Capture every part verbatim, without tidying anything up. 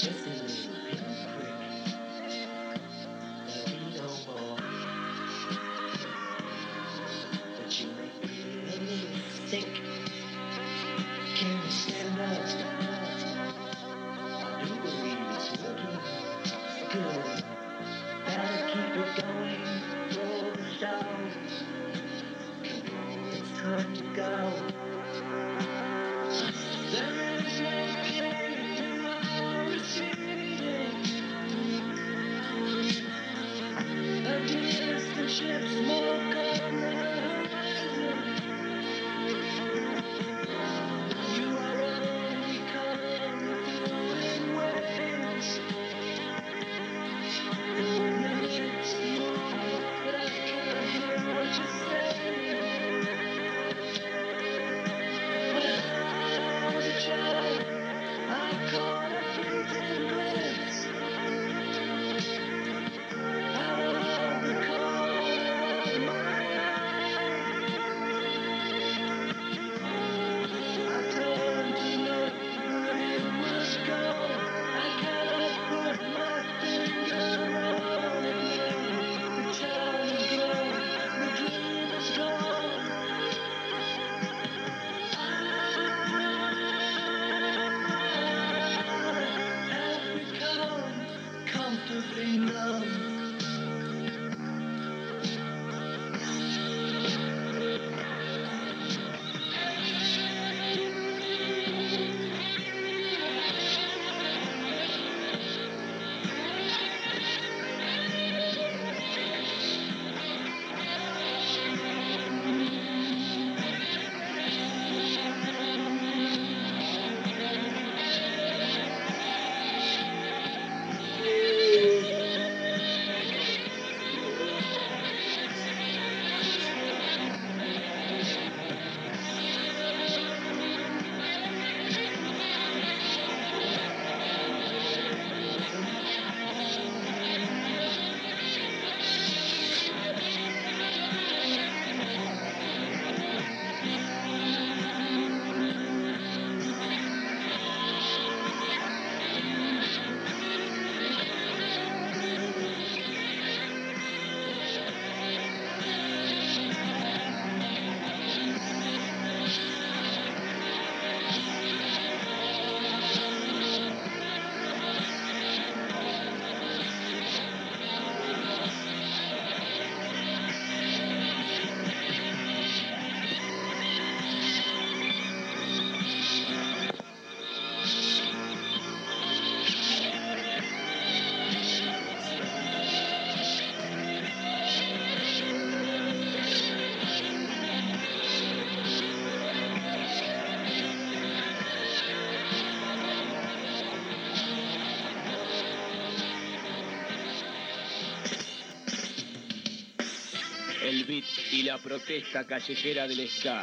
El beat y la protesta callejera del ska.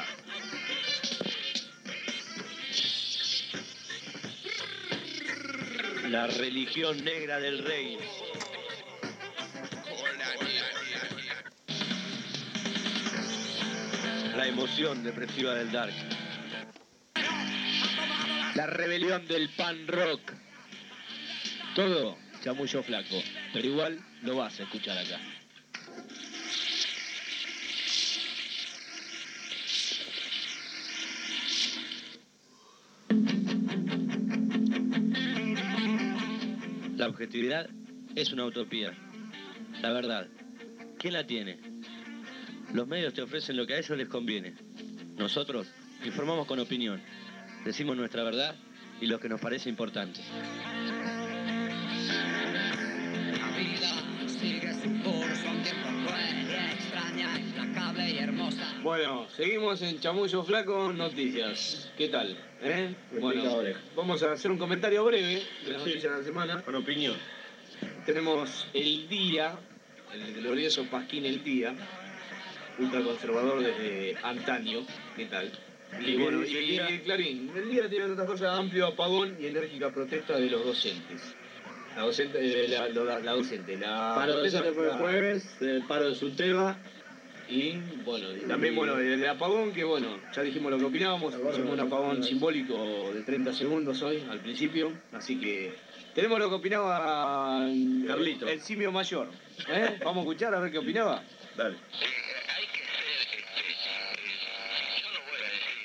La religión negra del rey. La emoción depresiva del dark. La rebelión del pan rock. Todo chamullo flaco, pero igual lo vas a escuchar acá. La objetividad es una utopía. La verdad, ¿quién la tiene? Los medios te ofrecen lo que a ellos les conviene. Nosotros informamos con opinión. Decimos nuestra verdad y lo que nos parece importante. La vida sigue su curso, un tiempo cruel y extraña, implacable y hermosa. Bueno, seguimos en Chamullo Flaco Noticias. ¿Qué tal? ¿Eh? Bueno, vamos a hacer un comentario breve de las noticias de la semana. Con opinión. Tenemos El Día, el glorioso Pasquín El Día, ultraconservador desde antaño. ¿Qué tal? Y, Y bueno, y- y, y Clarín, El Día tiene otras cosas, amplio apagón y enérgica protesta de los docentes. La docente, eh, la, la, la docente, la Paro protesta docente fue el la- jueves, el paro de Suteba. Y bueno, y también bueno, el apagón, que bueno, ya dijimos lo que opinábamos, hicimos un apagón simbólico de treinta segundos hoy, al principio, así que Tenemos lo que opinaba el, Carlito. el simio mayor. ¿Eh? Vamos a escuchar a ver qué opinaba. Dale. Hay que ser, este, eh, yo no voy a decir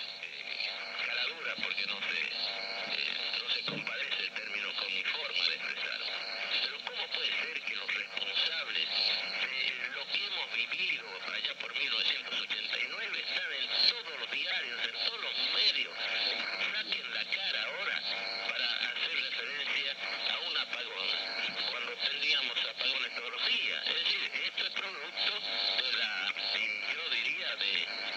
eh, cara dura porque no sé, eh, no se compadece el término con mi forma de expresar, pero ¿cómo puede ser que los responsables de lo que hemos vivido allá por mil novecientos ochenta y nueve están en todos los diarios, en todos los medios, saquen la cara ahora para hacer referencia a un apagón, cuando tendríamos apagones todos los días? Es decir, esto es producto de la, yo diría, de,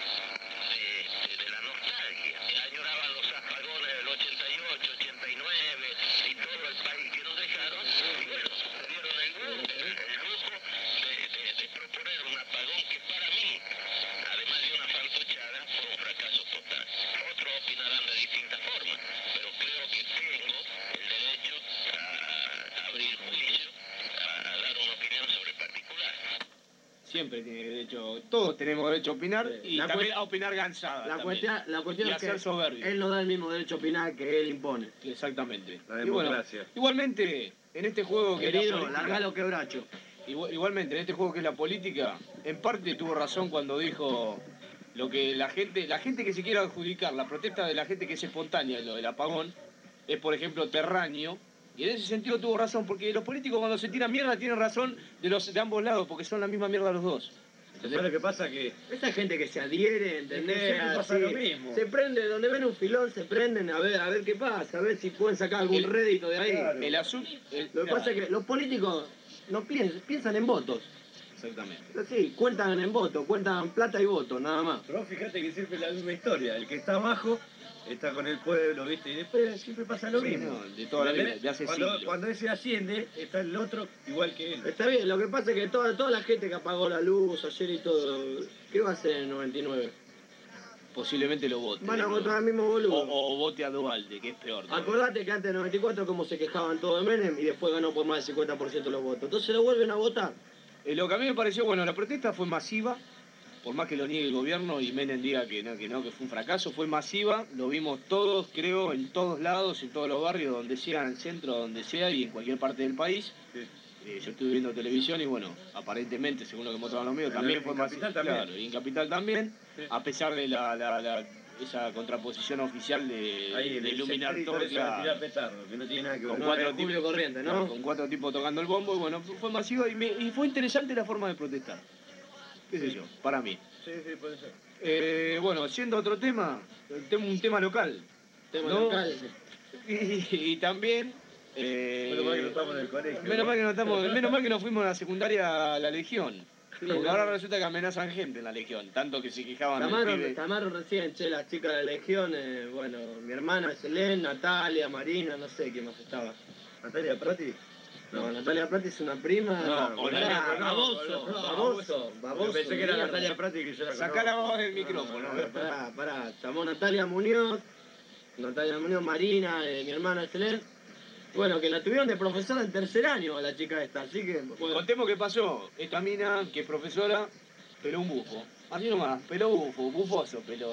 de, de, de la nostalgia. Añoraban los apagones del ochenta y ocho, ochenta y nueve y todo el país que nos dejaron, y bueno, se dieron el, lu- el, el lujo de, de, de proponer un apagón que para mí, además de una fantochada, fue un fracaso total. Otros opinarán de distintas formas, pero creo que tengo el derecho a, a abrir juicio, a, a dar una opinión sobre el particular. Siempre tiene derecho, todos tenemos derecho a opinar Sí. y La también cue- a opinar gansada. La también. cuestión, la cuestión Y es hacer que soberbio. él no da el mismo derecho a opinar que él impone. Exactamente. La Y bueno, democracia. igualmente, en este juego que es la Querido, política- largalo quebracho. Igual- Igualmente, en este juego que es la política, en parte tuvo razón cuando dijo lo que la gente, la gente que se quiere adjudicar, la protesta de la gente que es espontánea, lo del apagón, es por ejemplo terráneo, y en ese sentido tuvo razón, porque los políticos cuando se tiran mierda tienen razón de los de ambos lados, porque son la misma mierda los dos. ¿Sabes lo que pasa? Que Esa gente que se adhiere, ¿entendés? Es que siempre pasa Así, lo mismo. Se prende, donde ven un filón, se prenden a ver, a ver qué pasa, a ver si pueden sacar algún El- rédito de ahí. Claro. El asunto... Lo que pasa es que los políticos no piensan, piensan en votos. Exactamente. Sí, cuentan en votos, cuentan plata y votos, nada más. pero vos fíjate que siempre es la misma historia. El que está abajo está con el pueblo, ¿viste? Y después siempre pasa lo Sí, mismo. no, de toda la vida, ¿Entendés? de hace cuando, siglos. cuando ese asciende, está el otro igual que él. Está bien, lo que pasa es que toda, toda la gente que apagó la luz ayer y todo, ¿qué va a hacer en el noventa y nueve? Posiblemente lo vote. Van a ¿no? votar al mismo boludo. O, o vote a Dualde, que es peor. ¿no? Acordate que antes del noventa y cuatro como se quejaban todos de Menem y después ganó por más del cincuenta por ciento de los votos. Entonces lo vuelven a votar. Eh, lo que a mí me pareció, bueno, la protesta fue masiva, por más que lo niegue el gobierno y Menem diga que no, que no, que fue un fracaso, fue masiva, lo vimos todos, creo, en todos lados, en todos los barrios, donde sea, en el centro, donde sea y en cualquier parte del país. Sí. Eh, yo estuve viendo televisión y bueno, aparentemente, según lo que mostraban los medios, En también la- fue en masiva. Capital también. Claro, y en Capital también, Sí. a pesar de la, la- la- esa contraposición oficial de, Ahí, de el iluminar sector todo. y por eso claro. tirar petardo, que no tiene nada que ver. Con No, cuatro es Julio Corriente, ¿no? Con cuatro tipos tocando el bombo y bueno, fue masiva y, me- y fue interesante la forma de protestar. ¿Qué sé yo? Para mí. Sí, sí, puede ser. Eh, bueno, yendo a otro tema, el tema- un tema local. Tema ¿no? local. Y, y también... eh, Menos mal que no estamos en el colegio. menos mal que no estamos, menos mal que nos fuimos a la secundaria a la Legión. Porque ¿no? ahora resulta que amenazan gente en la Legión, tanto que se quejaban del Tamaron, pibe. Tamaron recién, che, las chicas de la Legión, eh, bueno, mi hermana Selene, Natalia, Marina, no sé quién más estaba. Natalia Prati. No, Natalia Prati es una prima. No, Pará, Natalia, no, baboso, no, baboso, baboso. Pensé que era mierda. Natalia Prati que yo la Sacá la conozco. voz del micrófono. Pará, pará, llamó Natalia Muñoz, Natalia Muñoz, Marina, eh, mi hermana Selene. Bueno, que la tuvieron de profesora en tercer año a la chica esta, así que... Bueno, Contemos qué pasó. Esta mina, que es profesora, peló un bufo. Así nomás, peló bufo, bufoso, peló.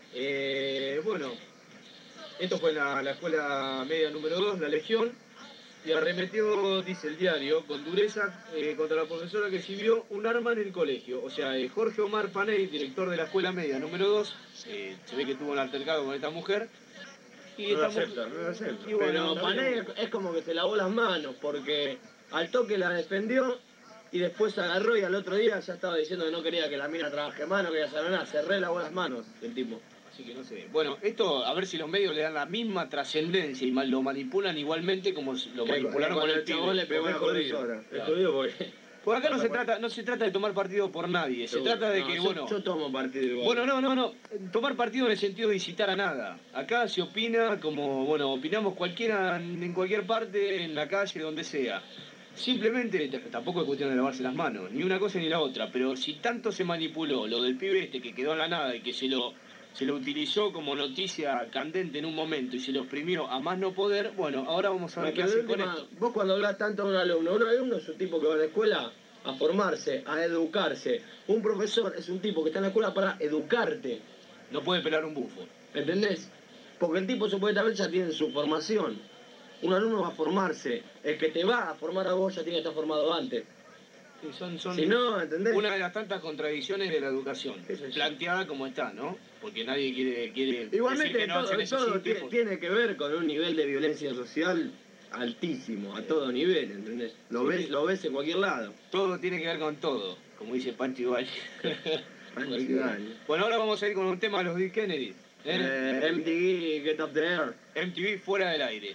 Eh, bueno, esto fue en la, la escuela media número dos, la Legión, y arremetió, dice el diario, con dureza eh, contra la profesora que exhibió un arma en el colegio. O sea, eh, Jorge Omar Paney, director de la escuela media número dos, eh, se ve que tuvo un altercado con esta mujer. Y No lo esta acepta, mujer- no lo acepta. y bueno, Pero está Panay bien. es como que se lavó las manos, porque al toque la defendió y después se agarró y al otro día ya estaba diciendo que no quería que la mina trabaje más, no quería saber nada, se re lavó las manos el tipo. Así que no sé. Bueno, esto a ver si los medios le dan la misma trascendencia y mal- lo manipulan igualmente como lo Que- manipularon que con el el chabón pibe. le pegó a la Porque es jodido. profesora. Es Claro. jodido porque... Por acá no se trata, no se trata de tomar partido por nadie, se trata de No, que, yo, bueno. Yo tomo partido igual. Bueno, no, no, no. Tomar partido en el sentido de incitar a nada. Acá se opina como, bueno, opinamos cualquiera en cualquier parte, en la calle, donde sea. Simplemente, t- tampoco es cuestión de lavarse las manos, ni una cosa ni la otra, pero si tanto se manipuló lo del pibe este que quedó en la nada y que se lo, se lo utilizó como noticia candente en un momento y se lo exprimió a más no poder, bueno, ahora vamos a ver qué Porque de hacen con última, esto. vos cuando hablas tanto de un alumno, un alumno es un tipo que va a la escuela a formarse, a educarse. Un profesor es un tipo que está en la escuela para educarte. No puede pelar un bufo. ¿Entendés? Porque el tipo supuestamente ya tiene su formación. un alumno va a formarse, el que te va a formar a vos ya tiene que estar formado antes. Sí, son, son Si no, ¿entendés? una de las tantas contradicciones de la educación, Eso es. planteada como está, ¿no? Porque nadie quiere, quiere Igualmente decir que no todo, se necesite, todo tiene, porque- tiene que ver con un nivel de violencia social altísimo, a todo nivel, ¿entendés? Lo Sí, ves, sí. lo ves en cualquier lado. todo tiene que ver con todo, como dice Pancho Valle. Panchi Valle. Bueno, ahora vamos a ir con un tema de los Dead Kennedy. ¿eh? Eh, M T V, Get Up There. M T V fuera del aire.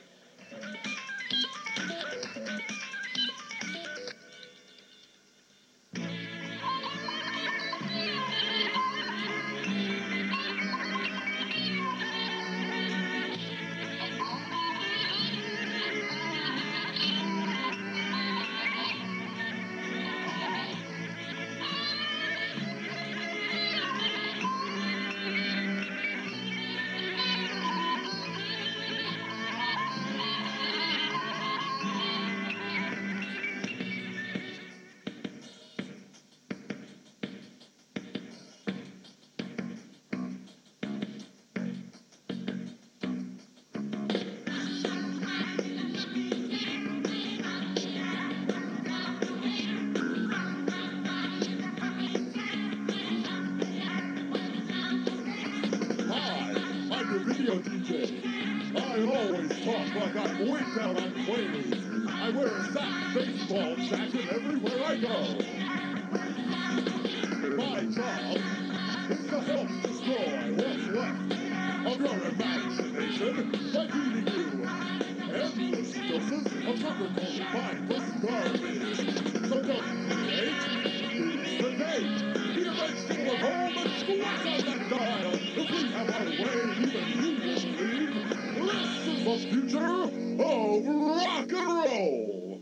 Hi, I'm your video D J. I always talk like I'm way down on Quaaludes. I wear a sack baseball jacket everywhere I go. My job is to help destroy what's left of your imagination by feeding you endless doses of tropical mindless garbage. So don't create, use the date. Eat a vegetable at home and squash on that dial. If we have our way, even you will believe. This is the future of rock and roll.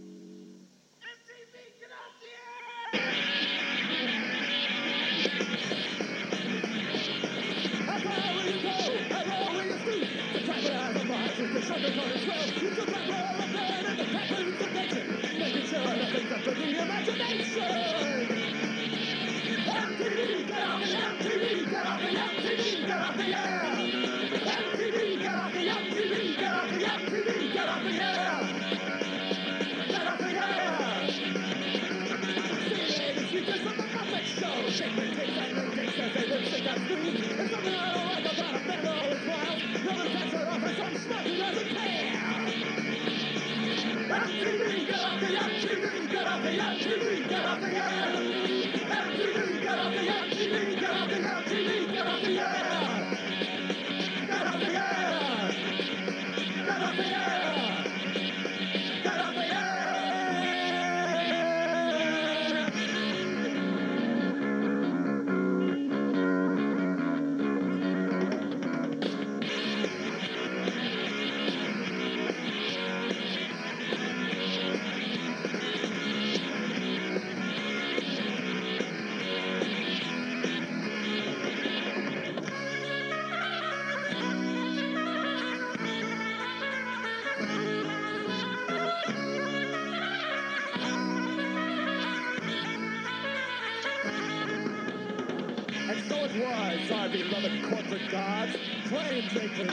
And so it was, our beloved corporate gods, claimed they could...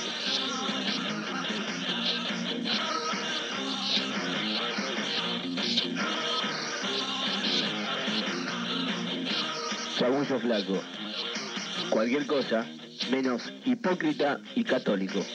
Sagullo flaco. Cualquier cosa menos hipócrita y católico.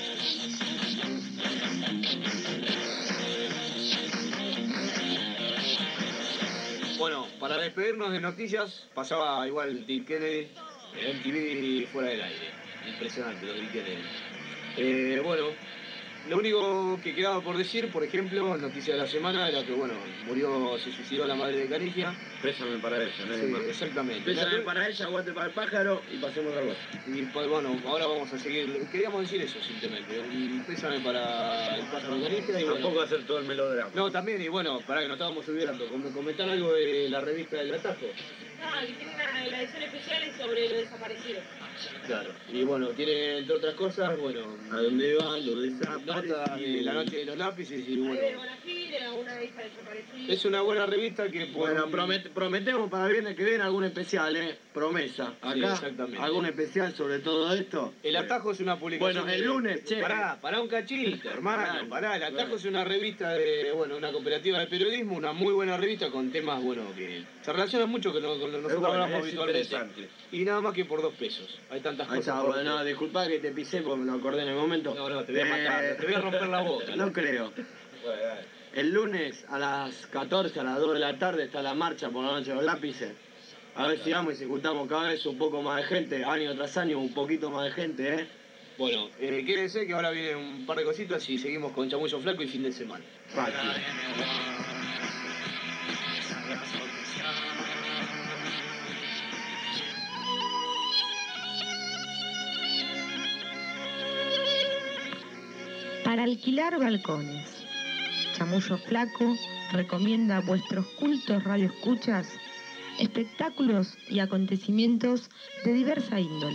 Bueno, para despedirnos de noticias, pasaba igual Dead Kennedy, M T V fuera del aire. Impresionante los Dead Kennedy. Eh, bueno, lo único que quedaba por decir, por ejemplo, noticia de la semana, era que, bueno, murió, se suicidó la madre de Canigia. Pésame para ella, no Sí, hay más. exactamente. Pésame para ella, aguante para el pájaro y pasemos a otra cosa. Y pues, bueno, ahora vamos a seguir. Queríamos decir eso simplemente. Un pésame para el pájaro de Canigia y bueno. Tampoco hacer todo el melodrama. No, también, y bueno, para que nos estábamos olvidando, com- comentar algo de la revista del Atajo. Ah, que tiene una, la edición especial es sobre lo desaparecido. Claro. Y bueno, tiene entre otras cosas, bueno, a dónde van, lo Nota de la noche de los lápices y Hay bueno. de Bonafide, una hija desaparecida. Es una buena revista que por- Bueno, promet- prometemos para el viernes que viene algún especial, ¿eh? Promesa. Sí, Acá, exactamente. algún especial sobre todo esto. El Atajo es una publicación. Bueno, el de- lunes, che. Pará, pará un cachito, hermano. Pará, el Atajo es una revista de, bueno, una cooperativa de periodismo, una muy buena revista con temas, bueno, que se relacionan mucho con lo que nosotros bueno, hablamos es habitualmente. interesante. Y nada más que por dos pesos. Hay tantas Ahí cosas. está, por bueno, no, disculpa que te pisé porque me lo acordé en el momento. No, no, te voy a matar, te voy a romper la boca. No creo. El lunes a las catorce, a las dos de la tarde, está la marcha por la noche de los lápices. A ver si vamos y si juntamos cada vez un poco más de gente, año tras año un poquito más de gente, ¿eh? Bueno, eh, quiere decir que ahora viene un par de cositas y seguimos con Chamullo Flaco y fin de semana. Fácil. Para alquilar balcones, Chamullo Flaco recomienda a vuestros cultos radioescuchas espectáculos y acontecimientos de diversa índole,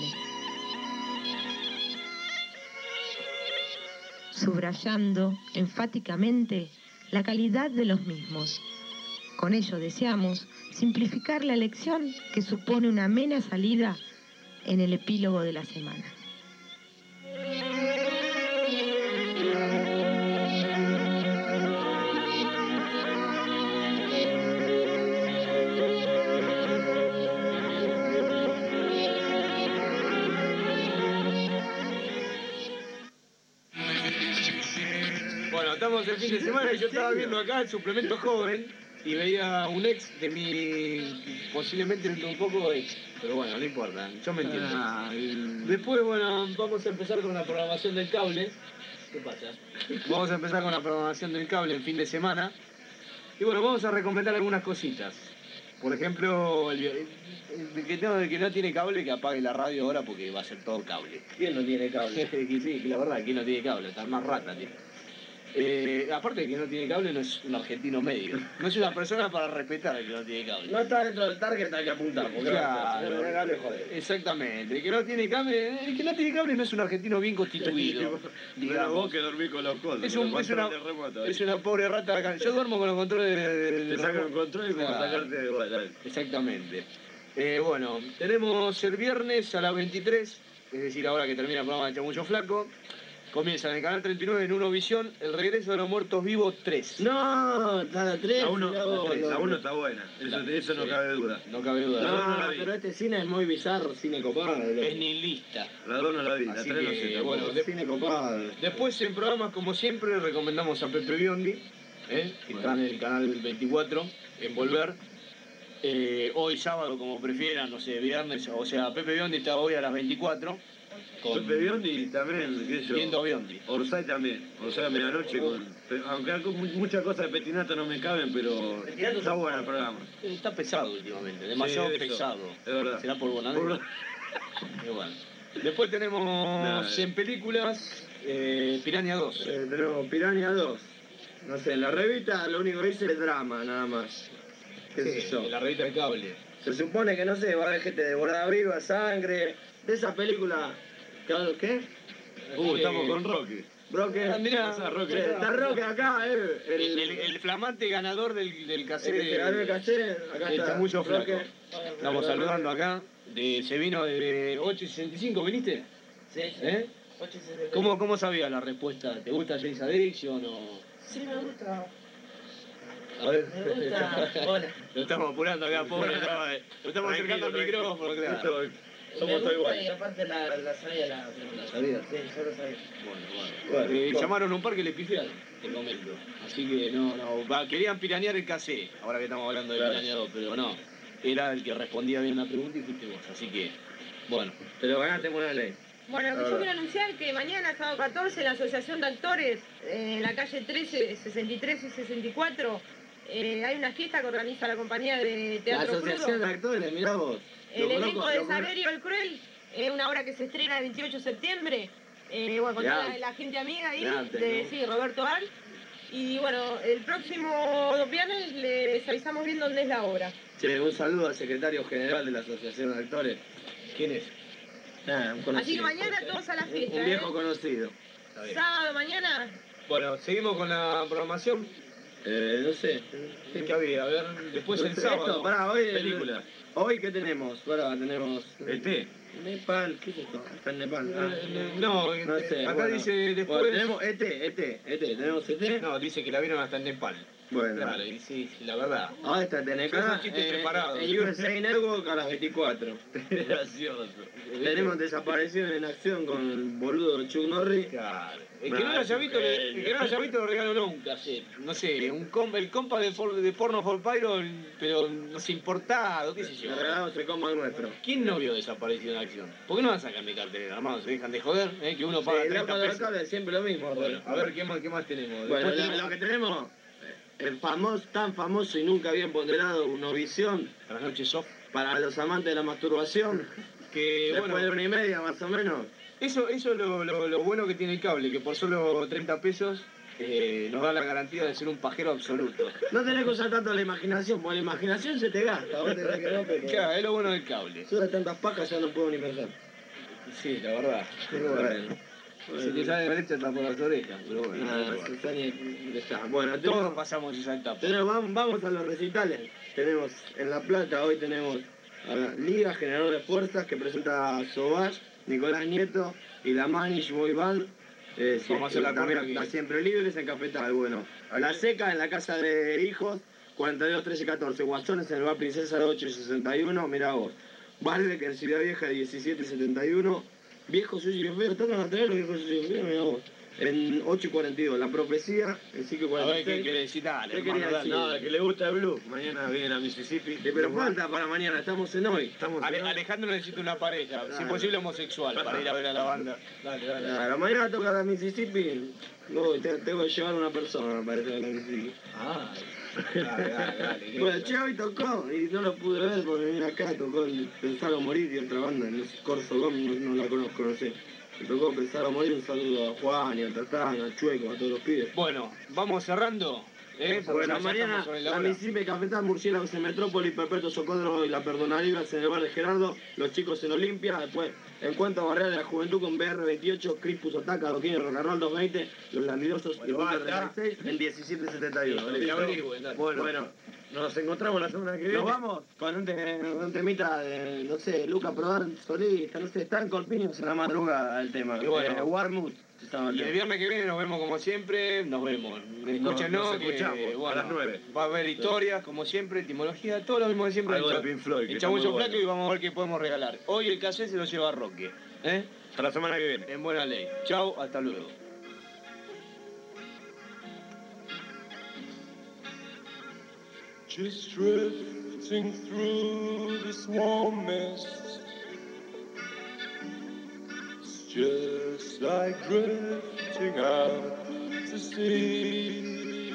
subrayando enfáticamente la calidad de los mismos. Con ello deseamos simplificar la lección que supone una amena salida en el epílogo de la semana. Bueno, estamos el fin de semana y yo estaba viendo acá el suplemento joven y veía un ex de mi, posiblemente un poco ex, pero bueno, no importa, yo me entiendo. Ah, el- Después, bueno, vamos a empezar con la programación del cable. ¿Qué pasa? Vamos a empezar con la programación del cable el fin de semana. Y bueno, vamos a recomendar algunas cositas. Por ejemplo, el, el- el que no, el que no tiene cable, que apague la radio ahora porque va a ser todo cable. ¿Quién no tiene cable? Que sí, que la verdad, ¿quién no tiene cable? Está más rata, tío. Eh, aparte de que no tiene cable, no es un argentino medio. No es una persona para respetar el que no tiene cable. No está dentro del target, hay que apuntar. Porque Claro. si no tiene cable, joder. Exactamente. El que no tiene cable, el que no tiene cable no es un argentino bien constituido. Bueno, digamos. vos que dormís con los codos. Es, un, con es, una, control de remoto, ¿eh? es una pobre rata acá. Yo duermo con los controles de, de- de- Te sacan un control y como Claro. sacarte de vuelta. Exactamente. Eh, bueno, tenemos el viernes a las veintitrés, es decir, ahora que termina el programa de Chamullo Flaco, comienza en el canal treinta y nueve en Uno Visión, El Regreso de los Muertos Vivos tres. No, está la tres. La uno, mirá vos, la lo- uno está buena, eso, de eso no Sí. cabe duda. No cabe duda. No, no la vi. pero este cine es muy bizarro, cine copado. loco. Es ni lista. La dos no la vi, la Así tres no que, sé tampoco. bueno, de- Cine copado. Después en programas como siempre recomendamos a Pepe Biondi, ¿eh? que está en el canal veinticuatro, en Volver. Eh, hoy sábado, como prefieran, no sé, viernes, o sea, Pepe Biondi está hoy a las veinticuatro. Con Pepe Biondi también, qué sé yo. Viendo Biondi. Orsay también, o sea, medianoche con... Aunque algo- muchas cosas de Petinato no me caben, pero está bueno el programa. Está pesado últimamente, demasiado Sí, eso, pesado. es verdad. ¿Será por Bonadeo? Por- Y bueno. Después tenemos Nah. en películas eh, Piranha dos. Eh, tenemos Piranha dos. No sé, en la revista lo único que dice es drama, nada más. ¿Qué Sí, sé yo? en la revista de cable. Se supone que, no sé, va a haber gente devorada viva, sangre. De esa película. ¿Qué? ¿Qué? Uh, estamos con Rocky. Roque. Ah, mirá, Pasa, Roque. Che, está Roque acá, eh. El, el- el flamante ganador del, del el cassette. que se ganó el cassette, acá El está. Chamullo Flaco. Roque. Estamos saludando acá. De, se vino de ocho y sesenta y cinco, ¿viniste? Sí, sí. ¿Eh? ocho sesenta y tres. ¿Cómo, ¿Cómo sabía la respuesta? ¿Te gusta James Addiction o...? Sí, me gusta. A ver. Me gusta. Hola. Lo estamos apurando acá, pobre. no, eh, Lo estamos acercando al Tranquilo, micrófono, tranquilo. claro. Esto- Me Somos todos gusta y iguales. aparte la, la sabía la película. ¿Sabías? Sí, yo lo sabía. Bueno, bueno. Bueno, Eh, bueno. llamaron a un par que le pifiaron, te comento. Así que no, no, va, querían piranear el cassé, ahora que estamos hablando de Claro. piraneado, pero no. Era el que respondía bien la pregunta y fuiste vos, así que, bueno. Te lo ganaste por la ley. Bueno, Ah. yo quiero anunciar que mañana, sábado catorce, la Asociación de Actores, eh, en la calle trece, sesenta y tres y sesenta y cuatro, eh, hay una fiesta que organiza la compañía de La Teatro asociación de Crudo. actores, mirá vos. El Lo elenco conozco, de lo conozco. Saverio el Cruel, es una obra que se estrena el veintiocho de septiembre. Eh, bueno, con De toda antes. la gente amiga ahí, De antes, de, ¿no? sí, Roberto Al. Y bueno, el próximo viernes les avisamos bien dónde es la obra. Che, un saludo al secretario general de la Asociación de Actores. ¿Quién es? Nada, un conocido. Así que mañana todos a la fiesta. Un viejo ¿eh? conocido. Sábado, mañana. Bueno, seguimos con la programación. Eh, no sé. ¿Qué había? A ver, después el sábado. Esto, pará, hoy. Película. Hoy, ¿qué tenemos? Pará, tenemos. E T Nepal, ¿qué es esto? Está en Nepal. Ah. Eh, No, No sé. acá bueno. dice después. Bueno, tenemos E T, E T, E T. ¿Tenemos E T? No, dice que la vieron hasta en Nepal. Bueno. Claro, y sí, la verdad. Ahora está T N K. Esos chistes eh, preparados. En U S A Network a las veinticuatro. Gracioso. Tenemos Desaparición en Acción con el boludo Chuck Norris. Claro. El que no lo haya visto, le- el que no lo haya visto lo regalo nunca. Sí. No sé, un com- el compa de, for- de porno for pyro, pero no sé, importado, qué sé yo. Le regalamos el combo al nuestro. ¿Quién no vio Desaparecido en Acción? ¿Por qué no van a sacar mi cartelera, hermano? Se dejan de joder, ¿eh? Que uno paga Sí, treinta loco de pesos. cable, siempre lo mismo. Bueno, a ver, ¿qué más, qué más tenemos? Bueno, Después lo, tenemos lo que tenemos, el famoso, tan famoso y nunca bien ponderado Unovisión, Las noches soft. para los amantes de la masturbación, Que, después bueno, de una y media más o menos. Eso, eso es lo, lo, lo bueno que tiene el cable, que por solo treinta pesos eh, nos da la garantía de ser un pajero absoluto. No tenés que usar tanto la imaginación, porque la imaginación se te gasta. Vos te crees que no, pero... Claro, es lo bueno del cable. Yo de tantas pacas ya no puedo ni pensar. Sí, la verdad. Pero bueno. Si te sale derecha está por las orejas, pero bueno. Nada, bueno. Susana, ya está. Bueno, Todos tenemos, pasamos esa etapa. tenemos- vamos, vamos a los recitales. Tenemos en La Plata, hoy tenemos a la Liga Generador de Fuerzas que presenta a Sobash, Nicolás Nieto y la Manish Boy Band. Eh, sí, Vamos a hacer la también corte aquí. está siempre libres en Cafetal. Bueno, La Seca en la Casa de Hijos, cuarenta y dos trece catorce. Guasones en el Bar Princesa de ocho sesenta y uno, mirá vos. Valve que en Ciudad Vieja diecisiete setenta y uno. Viejos Sushi y Feo, tratan de traer los viejos Sushi y Feo, mirá vos. En ocho y cuarenta y dos, La Profecía, en cinco y A ver, cuarenta y ¿qué seis. querés decir? Dale, ¿Qué hermano, quería dale. decir? No, el que le gusta el blues. Mañana viene a Mississippi. Sí, pero falta para mañana, estamos en hoy. Estamos Ale- en- Alejandro necesita una pareja, si Claro. posible homosexual, para ir a ver a la banda. Dale, dale. Claro, mañana toca la Mississippi. No, te- tengo que llevar una persona, me parece, a la Mississippi. Ah, dale, dale, dale. Bueno, che, hoy tocó y no lo pude ver porque vine acá, tocó el Pensar o Morir y otra banda, no sé, Corso Gom, no, no la conozco, no sé. Me tocó Pensar o Morir, un saludo a Juan y a Tatán, a Chueco, a todos los pibes. Bueno, vamos cerrando. ¿eh? Porque Bueno, ya mañana estamos sobre la la hora. Mississippi, Cafetal, Murciélagos en Metrópoli, Perpetuo Socorro y la Perdona Libras en el bar de Gerardo, los chicos en Olimpia, después Encuentro Barrera de la Juventud con B R veintiocho, Crispus Otaka, Doquín Rock and Roll doscientos veinte, Los Landidosos y Bueno, Punta basta. treinta y seis en diecisiete setenta y uno. Que averigüen, dale. Bueno, bueno, Nos encontramos la semana que viene. nos vamos con un, te- un temita de, no sé, Luca Prodan, solista, no sé, están colpiños en la madrugada el tema. Y bueno. Eh, Warmood. se llama el Y el tema. viernes que viene nos vemos como siempre, nos vemos. Escúchenos, nos que, escuchamos, a bueno, las nueve. Va a haber historias, como siempre, etimología, todo lo mismo de siempre. Algo El de cha- Pink Floyd, que El está chamuyo muy flaco bueno. y vamos a ver qué podemos regalar. Hoy el cassette se lo lleva Roque. ¿eh? Hasta la semana que viene. En buena ley. Chao, hasta luego. Just drifting through this warm mist. It's just like drifting out to sea.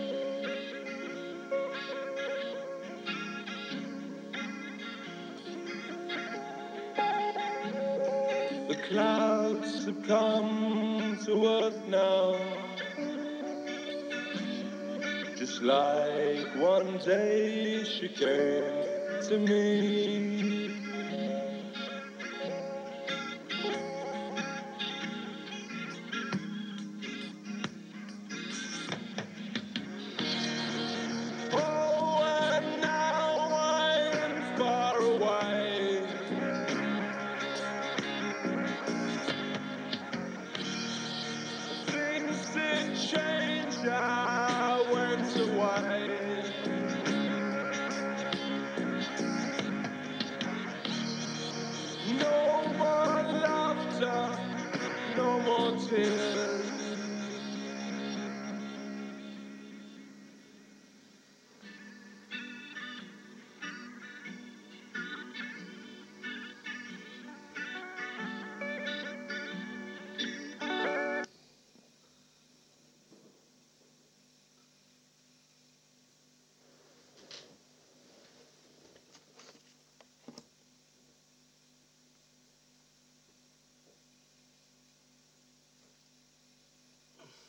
The clouds have come to earth now. Just like one day she came to me. Oh, and now I'm far away. Things did change, I went away. No more laughter, no more tears.